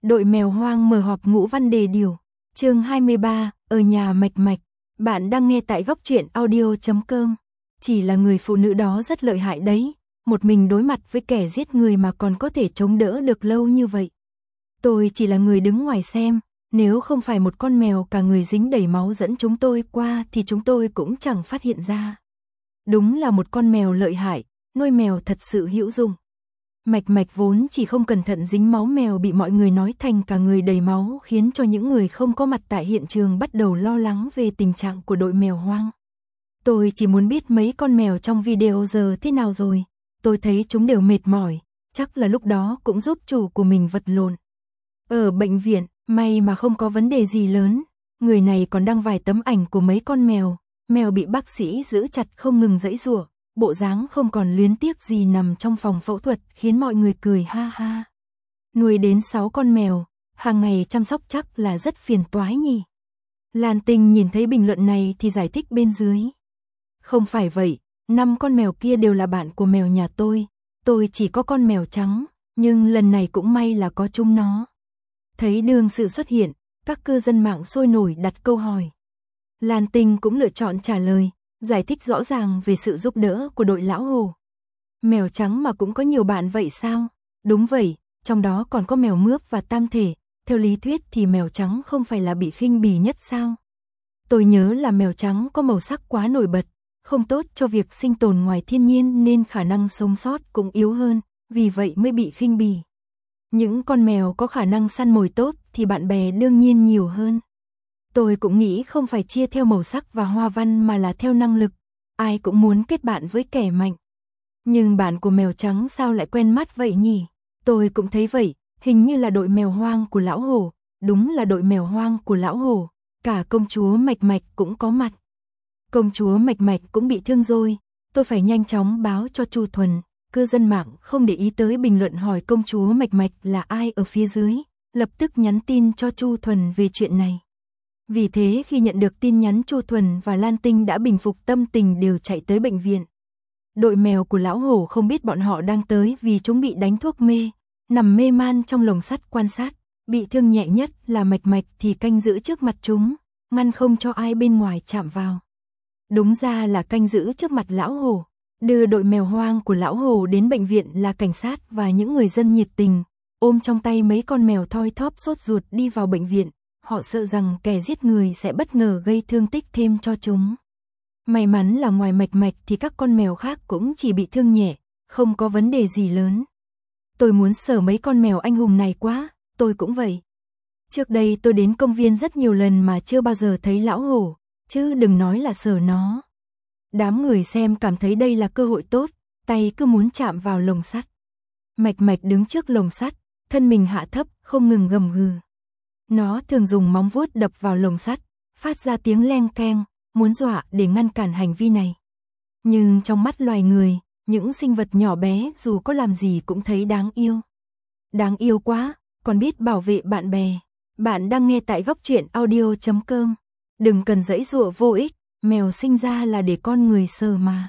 Đội mèo hoang mở họp ngũ văn đề điều. Chương 23, ở nhà Mạch Mạch. Bạn đang nghe tại góc truyện audio.com. Chỉ là người phụ nữ đó rất lợi hại đấy, một mình đối mặt với kẻ giết người mà còn có thể chống đỡ được lâu như vậy. Tôi chỉ là người đứng ngoài xem, nếu không phải một con mèo cả người dính đầy máu dẫn chúng tôi qua thì chúng tôi cũng chẳng phát hiện ra. Đúng là một con mèo lợi hại, nuôi mèo thật sự hữu dụng. Mạch Mạch vốn chỉ không cẩn thận dính máu mèo bị mọi người nói thành cả người đầy máu, khiến cho những người không có mặt tại hiện trường bắt đầu lo lắng về tình trạng của đội mèo hoang. Tôi chỉ muốn biết mấy con mèo trong video giờ thế nào rồi, tôi thấy chúng đều mệt mỏi, chắc là lúc đó cũng giúp chủ của mình vật lộn. Ở bệnh viện, may mà không có vấn đề gì lớn, người này còn đăng vài tấm ảnh của mấy con mèo, mèo bị bác sĩ giữ chặt không ngừng giãy giụa. Bộ dáng không còn luyến tiếc gì nằm trong phòng phẫu thuật khiến mọi người cười ha ha. Nuôi đến 6 con mèo, hàng ngày chăm sóc chắc là rất phiền toái nhỉ. Lan Tinh nhìn thấy bình luận này thì giải thích bên dưới. Không phải vậy, 5 con mèo kia đều là bạn của mèo nhà tôi chỉ có con mèo trắng, nhưng lần này cũng may là có chúng nó. Thấy đương sự xuất hiện, các cư dân mạng sôi nổi đặt câu hỏi. Lan Tinh cũng lựa chọn trả lời, giải thích rõ ràng về sự giúp đỡ của đội lão hồ. Mèo trắng mà cũng có nhiều bạn vậy sao? Đúng vậy, trong đó còn có mèo mướp và tam thể, theo lý thuyết thì mèo trắng không phải là bị khinh bỉ nhất sao? Tôi nhớ là mèo trắng có màu sắc quá nổi bật, không tốt cho việc sinh tồn ngoài thiên nhiên nên khả năng sống sót cũng yếu hơn, vì vậy mới bị khinh bỉ. Những con mèo có khả năng săn mồi tốt thì bạn bè đương nhiên nhiều hơn. Tôi cũng nghĩ không phải chia theo màu sắc và hoa văn mà là theo năng lực, ai cũng muốn kết bạn với kẻ mạnh. Nhưng bạn của mèo trắng sao lại quen mắt vậy nhỉ? Tôi cũng thấy vậy, hình như là đội mèo hoang của lão hổ, đúng là đội mèo hoang của lão hổ, cả công chúa Mạch Mạch cũng có mặt. Công chúa Mạch Mạch cũng bị thương rồi, tôi phải nhanh chóng báo cho Chu Thuần, cư dân mạng không để ý tới bình luận hỏi công chúa Mạch Mạch là ai ở phía dưới, lập tức nhắn tin cho Chu Thuần về chuyện này. Vì thế khi nhận được tin nhắn Chu Thuần và Lan Tinh đã bình phục tâm tình đều chạy tới bệnh viện. Đội mèo của lão hổ không biết bọn họ đang tới vì chúng bị đánh thuốc mê, nằm mê man trong lồng sắt quan sát, bị thương nhẹ nhất là Mạch Mạch thì canh giữ trước mặt chúng, ngăn không cho ai bên ngoài chạm vào. Đúng ra là canh giữ trước mặt lão hổ, đưa đội mèo hoang của lão hổ đến bệnh viện là cảnh sát và những người dân nhiệt tình, ôm trong tay mấy con mèo thoi thóp sốt ruột đi vào bệnh viện. Họ sợ rằng kẻ giết người sẽ bất ngờ gây thương tích thêm cho chúng. May mắn là ngoài Mạch Mạch thì các con mèo khác cũng chỉ bị thương nhẹ, không có vấn đề gì lớn. Tôi muốn sờ mấy con mèo anh hùng này quá, tôi cũng vậy. Trước đây tôi đến công viên rất nhiều lần mà chưa bao giờ thấy lão hổ, chứ đừng nói là sờ nó. Đám người xem cảm thấy đây là cơ hội tốt, tay cứ muốn chạm vào lồng sắt. Mạch Mạch đứng trước lồng sắt, thân mình hạ thấp, không ngừng gầm gừ. Nó thường dùng móng vuốt đập vào lồng sắt, phát ra tiếng leng keng, muốn dọa để ngăn cản hành vi này. Nhưng trong mắt loài người, những sinh vật nhỏ bé dù có làm gì cũng thấy đáng yêu. Đáng yêu quá, còn biết bảo vệ bạn bè. Bạn đang nghe tại góc truyện audio.com. Đừng cần giãy giụa vô ích, mèo sinh ra là để con người sờ mà.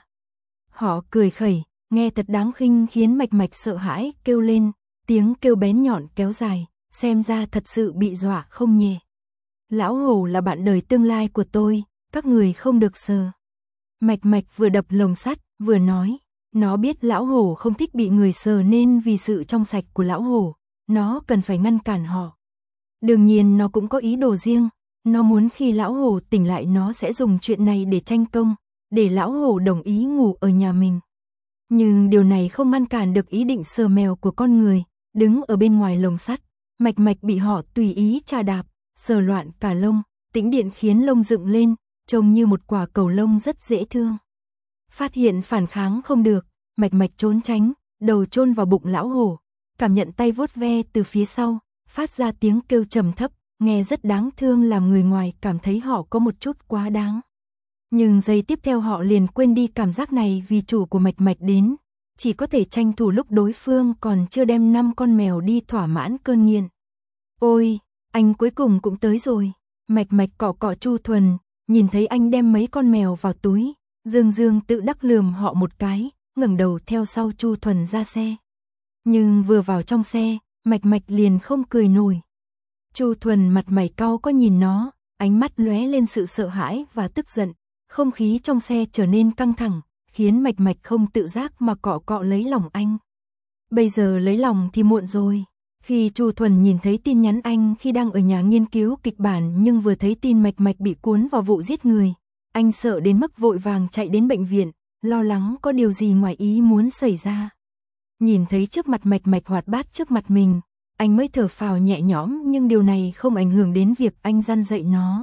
Họ cười khẩy, nghe thật đáng khinh khiến Mạch Mạch sợ hãi kêu lên, tiếng kêu bén nhọn kéo dài. Xem ra thật sự bị dọa không nhẹ. Lão hổ là bạn đời tương lai của tôi, các người không được sờ. Mạch Mạch vừa đập lồng sắt, vừa nói, nó biết lão hổ không thích bị người sờ nên vì sự trong sạch của lão hổ, nó cần phải ngăn cản họ. Đương nhiên nó cũng có ý đồ riêng, nó muốn khi lão hổ tỉnh lại nó sẽ dùng chuyện này để tranh công, để lão hổ đồng ý ngủ ở nhà mình. Nhưng điều này không ngăn cản được ý định sờ mèo của con người, đứng ở bên ngoài lồng sắt. Mạch Mạch bị họ tùy ý chà đạp, sờ loạn cả lông, tĩnh điện khiến lông dựng lên, trông như một quả cầu lông rất dễ thương. Phát hiện phản kháng không được, Mạch Mạch trốn tránh, đầu chôn vào bụng lão hổ, cảm nhận tay vuốt ve từ phía sau, phát ra tiếng kêu trầm thấp, nghe rất đáng thương làm người ngoài cảm thấy họ có một chút quá đáng. Nhưng giây tiếp theo họ liền quên đi cảm giác này vì chủ của Mạch Mạch đến. Chỉ có thể tranh thủ lúc đối phương còn chưa đem 5 con mèo đi thỏa mãn cơn nghiện. Ôi, anh cuối cùng cũng tới rồi. Mạch Mạch cọ cọ Chu Thuần, nhìn thấy anh đem mấy con mèo vào túi, Dương Dương tự đắc lườm họ một cái, ngẩng đầu theo sau Chu Thuần ra xe. Nhưng vừa vào trong xe, Mạch Mạch liền không cười nổi. Chu Thuần mặt mày cau có nhìn nó, ánh mắt lóe lên sự sợ hãi và tức giận, không khí trong xe trở nên căng thẳng, khiến Mạch Mạch không tự giác mà cọ cọ lấy lòng anh. Bây giờ lấy lòng thì muộn rồi. Khi Chu Thuần nhìn thấy tin nhắn anh khi đang ở nhà nghiên cứu kịch bản nhưng vừa thấy tin Mạch Mạch bị cuốn vào vụ giết người, anh sợ đến mức vội vàng chạy đến bệnh viện, lo lắng có điều gì ngoài ý muốn xảy ra. Nhìn thấy trước mặt Mạch Mạch hoạt bát trước mặt mình, anh mới thở phào nhẹ nhõm, nhưng điều này không ảnh hưởng đến việc anh răn dạy nó.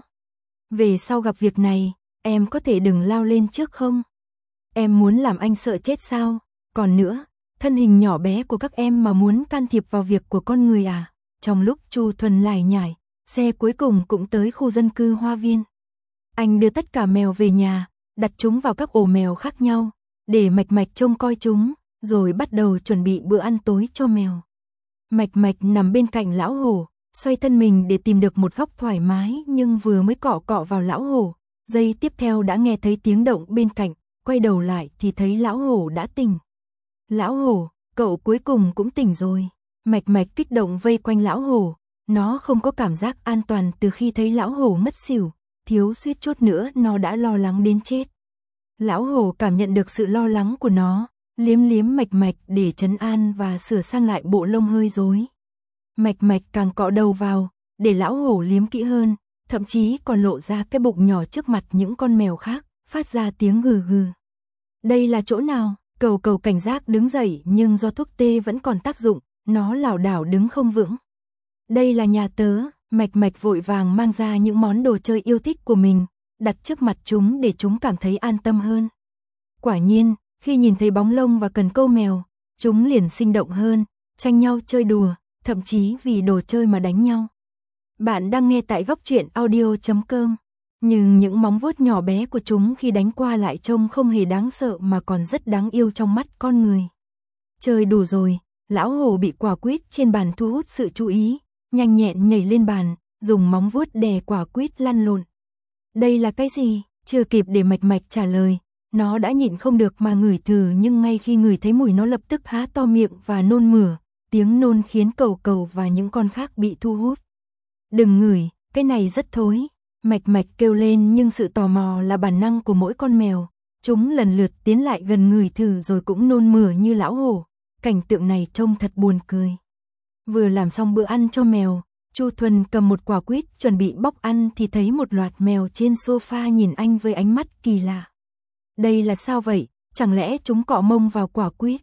Về sau gặp việc này, em có thể đừng lao lên trước không? Em muốn làm anh sợ chết sao? Còn nữa, thân hình nhỏ bé của các em mà muốn can thiệp vào việc của con người à? Trong lúc Chu Thuần lải nhải, xe cuối cùng cũng tới khu dân cư Hoa Viên. Anh đưa tất cả mèo về nhà, đặt chúng vào các ổ mèo khác nhau, để Mạch Mạch trông coi chúng, rồi bắt đầu chuẩn bị bữa ăn tối cho mèo. Mạch Mạch nằm bên cạnh lão hổ, xoay thân mình để tìm được một góc thoải mái, nhưng vừa mới cọ cọ vào lão hổ, giây tiếp theo đã nghe thấy tiếng động bên cạnh, quay đầu lại thì thấy lão hổ đã tỉnh. Lão hổ, cậu cuối cùng cũng tỉnh rồi. Mạch Mạch kích động vây quanh lão hổ, nó không có cảm giác an toàn từ khi thấy lão hổ ngất xỉu, thiếu suýt chút nữa nó đã lo lắng đến chết. Lão hổ cảm nhận được sự lo lắng của nó, liếm liếm Mạch Mạch để trấn an và sửa sang lại bộ lông hơi rối. Mạch Mạch càng cọ đầu vào, để lão hổ liếm kỹ hơn, thậm chí còn lộ ra cái bụng nhỏ trước mặt những con mèo khác, phát ra tiếng gừ gừ. Đây là chỗ nào? Cẩu Cẩu cảnh giác đứng dậy, nhưng do thuốc tê vẫn còn tác dụng, nó lảo đảo đứng không vững. Đây là nhà tớ. Mạch Mạch vội vàng mang ra những món đồ chơi yêu thích của mình, đặt trước mặt chúng để chúng cảm thấy an tâm hơn. Quả nhiên, khi nhìn thấy bóng lông và cần câu mèo, chúng liền sinh động hơn, tranh nhau chơi đùa, thậm chí vì đồ chơi mà đánh nhau. Bạn đang nghe tại Góc Truyện Audio.com. Nhưng những móng vuốt nhỏ bé của chúng khi đánh qua lại trông không hề đáng sợ mà còn rất đáng yêu trong mắt con người. Chơi đủ rồi, lão hổ bị quả quýt trên bàn thu hút sự chú ý, nhanh nhẹn nhảy lên bàn, dùng móng vuốt đè quả quýt lăn lộn. Đây là cái gì? Chưa kịp để Mạch Mạch trả lời, nó đã nhịn không được mà ngửi thử, nhưng ngay khi ngửi thấy mùi nó lập tức há to miệng và nôn mửa, tiếng nôn khiến Cẩu Cẩu và những con khác bị thu hút. Đừng ngửi, cái này rất thối. Mạch Mạch kêu lên, nhưng sự tò mò là bản năng của mỗi con mèo, chúng lần lượt tiến lại gần ngửi thử rồi cũng nôn mửa như lão hổ. Cảnh tượng này trông thật buồn cười. Vừa làm xong bữa ăn cho mèo, Chu Thuần cầm một quả quýt chuẩn bị bóc ăn thì thấy một loạt mèo trên sofa nhìn anh với ánh mắt kỳ lạ. Đây là sao vậy? Chẳng lẽ chúng cọ mông vào quả quýt?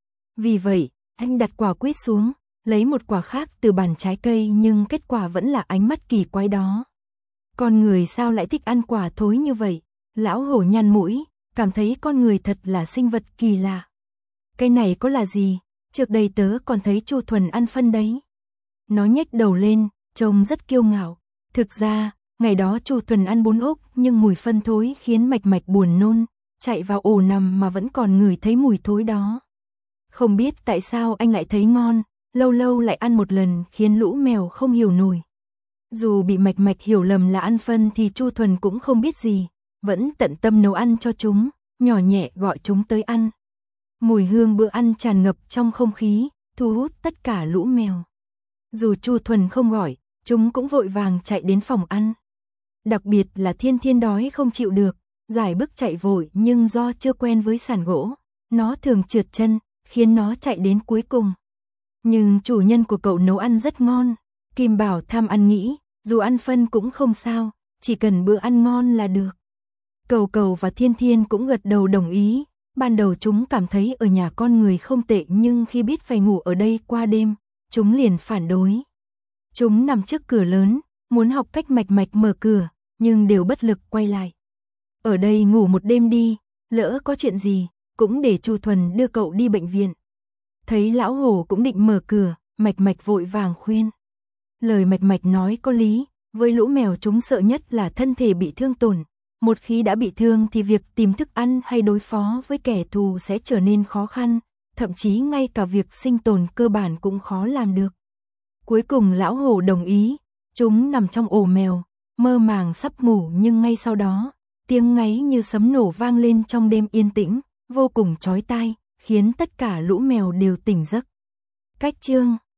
Vì vậy, anh đặt quả quýt xuống, lấy một quả khác từ bàn trái cây, nhưng kết quả vẫn là ánh mắt kỳ quái đó. Con người sao lại thích ăn quả thối như vậy? Lão hổ nhăn mũi, cảm thấy con người thật là sinh vật kỳ lạ. Cái này có là gì? Trước đây tớ còn thấy Chu Thuần ăn phân đấy. Nó nhếch đầu lên, trông rất kiêu ngạo. Thực ra, ngày đó Chu Thuần ăn bún ốc, nhưng mùi phân thối khiến Mạch Mạch buồn nôn, chạy vào ổ nằm mà vẫn còn ngửi thấy mùi thối đó. Không biết tại sao anh lại thấy ngon, lâu lâu lại ăn một lần khiến lũ mèo không hiểu nổi. Dù bị Mạch Mạch hiểu lầm là ăn phân thì Chu Thuần cũng không biết gì, vẫn tận tâm nấu ăn cho chúng, nhỏ nhẹ gọi chúng tới ăn. Mùi hương bữa ăn tràn ngập trong không khí, thu hút tất cả lũ mèo. Dù Chu Thuần không gọi, chúng cũng vội vàng chạy đến phòng ăn. Đặc biệt là Thiên Thiên đói không chịu được, giải bước chạy vội, nhưng do chưa quen với sàn gỗ, nó thường trượt chân, khiến nó chạy đến cuối cùng. Nhưng chủ nhân của cậu nấu ăn rất ngon. Kim Bảo tham ăn nghĩ, dù ăn phân cũng không sao, chỉ cần bữa ăn ngon là được. Cẩu Cẩu và Thiên Thiên cũng gật đầu đồng ý. Ban đầu chúng cảm thấy ở nhà con người không tệ, nhưng khi biết phải ngủ ở đây qua đêm, chúng liền phản đối. Chúng nằm trước cửa lớn, muốn học cách Mạch Mạch mở cửa, nhưng đều bất lực quay lại. Ở đây ngủ một đêm đi, lỡ có chuyện gì, cũng để Chu Thuần đưa cậu đi bệnh viện. Thấy lão hổ cũng định mở cửa, Mạch Mạch vội vàng khuyên. Lời Mạch Mạch nói có lý, với lũ mèo chúng sợ nhất là thân thể bị thương tổn. Một khi đã bị thương thì việc tìm thức ăn hay đối phó với kẻ thù sẽ trở nên khó khăn, thậm chí ngay cả việc sinh tồn cơ bản cũng khó làm được. Cuối cùng lão hổ đồng ý, chúng nằm trong ổ mèo, mơ màng sắp ngủ, nhưng ngay sau đó, tiếng ngáy như sấm nổ vang lên trong đêm yên tĩnh, vô cùng chói tai, khiến tất cả lũ mèo đều tỉnh giấc. Cách chương